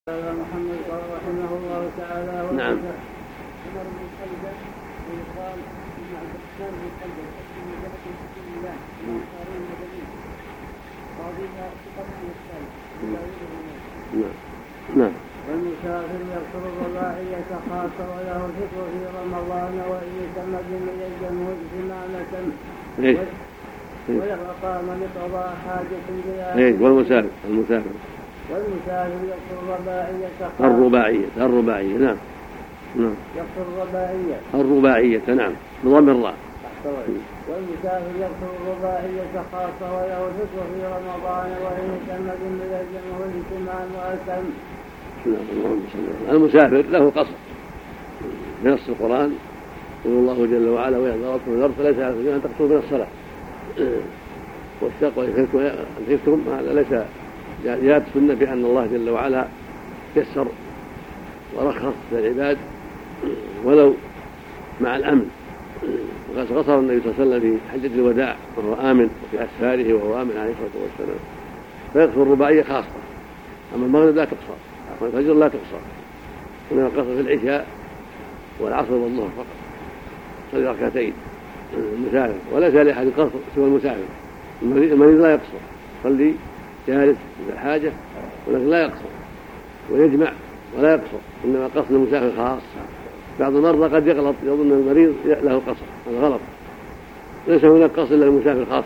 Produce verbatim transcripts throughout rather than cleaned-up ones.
قال محمد قال رحمه الله تعالى. نعم. عمر بن خلد ويقال ابن عبد الرحمن بن خلد اسم جبل رسول الله من انصار المدنيين قاضيها قبل الثالث. نعم. نعم. والمسافر يقصر الرباعية خاصة وله الفطر في رمضان وإن تمد من الجمهور سمانة ويبقى من قضى حاجة بلا. ايه والمسافر المسافر والمسافر يقصر الرباعية الرباعية الرباعية نعم. نعم. يقصر الرباعية الرباعية نعم بضم الراء. والمسافر يقصر الرباعية خاصة وله الفطر في رمضان وإن تمد من الجمهور سمان وأتم. المسافر له قصر من نص القرآن يقول الله جل وعلا وإذا ضربتم الأرض فليس عليكم أن تقصروا من الصلاة والشق وإن خفتم هذا ليس جاءت السنة بأن الله جل وعلا يسر ورخص للعباد ولو مع الأمن. وقد قصر النبي صلى الله عليه وسلم في حجة الوداع وهو آمن وفي أسفاره وهو آمن عليه الصلاة والسلام فيقصر الرباعية خاصة. أما المغرب لا تقصر والفجر لا تقصر إنما القصر في العشاء والعصر والظهر فقط صلي ركعتين المسافر وليس لأحد قصر سوى المسافر. المريض لا يقصر صلي جالس بالحاجة ولكن لا يقصر ويجمع ولا يقصر إنما قصر المسافر خاص. بعض المرضى قد يغلط يظن المريض له قصر هذا غلط ليس هناك قصر إلا المسافر خاص.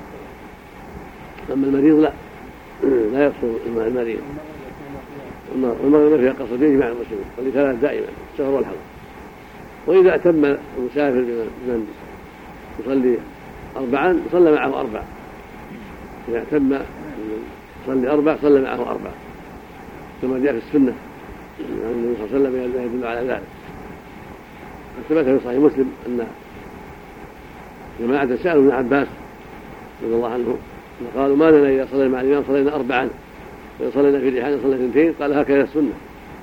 أما المريض لا لا يقصر المريض. والمغرب فيها قصر يجمع المسلمين صلي ثلاث دائما الشهر والحضر. وإذا أتم المسافر بمن يصلي أربعا صلى معه أربع. إذا أتم صلي أربع صلى معه أربع كما جاء في السنة عن النبي صلى الله عليه وسلم يدل على ذلك. ثبت في صحيح مسلم أن جماعة سألوا ابن عباس رضي الله عنه قالوا ما لنا إذا صلينا مع الإمام صلينا أربعا وإذا صلينا في رحالة صلينا اثنتين قال هكذا السنة.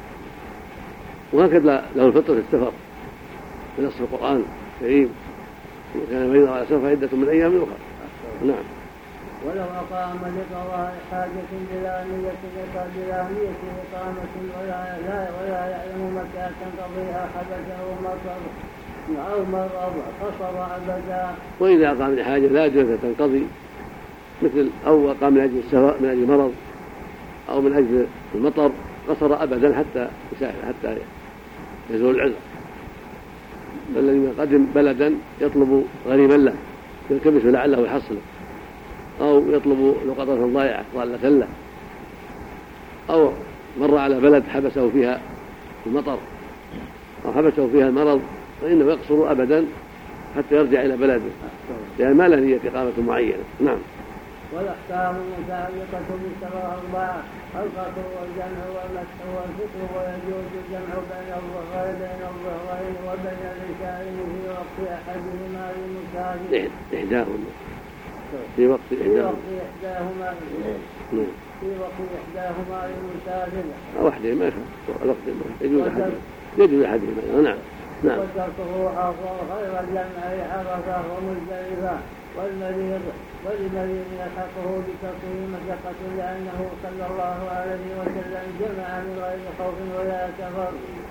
وهكذا له الفطر في السفر بنص القرآن الكريم وكان مريضا على سفر عدة من أيام أخرى. نعم. ولو أقام لقضاء حاجة بلا نية بلا نية إقامة ولا لا ولا يعلم متى تنقضيها حبسه مطر أو مرض قصر أبدا. وإذا أقام لحاجة لا يجوز تنقضي مثل أو أقام من أجل السفر من أجل مرض أو من أجل المطر قصر أبدا حتى يسافر حتى يزول العذر. بل الذي قدم بلدا يطلب غريبا له يلتمس لعله يحصله أو يطلب لقطة ضائعة ضالة له أو مر على بلد حبسه فيها المطر أو حبسه فيها المرض فإنه يقصر أبدا حتى يرجع إلى بلده لأن ما له نية إقامة معينة. نعم. والأحكام المتعلقة بالسبع أربعة القصر والجمع والمسح والفطر ويجوز الجمع بين الظهرين بين الظهرين وبين العشاءين في وقت أحدهما للمسافر إحداهما في وقت إحداهما في وقت إحداهما للمسافر واحدة ما الوقت يجوز أحدهما يجوز أحدهما. نعم. نعم. وتركه أفضل خير الجمع عرفة ومزدلفة والمريض ولمريض يلحقه بتقويم مشقة لأنه صلى الله عليه وسلم جمع من غير خوف ولا سفر.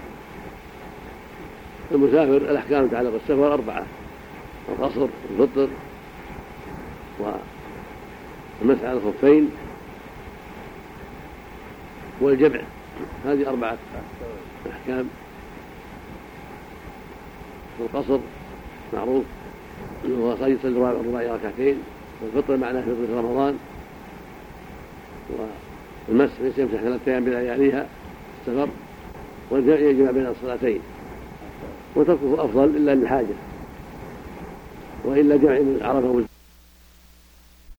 المسافر الأحكام تعلق السفر أربعة القصر والفطر والمسح على الخفين والجمع هذه أربعة أحكام. والقصر معروف هو يصلي الرباعي ركعتين والفطر معناه فطر في رمضان والمسح يمسح ثلاثة أيام بلا يعنيها السفر والجمع يجمع بين الصلاتين وتركه أفضل إلا للحاجة وإلا جمع عرفه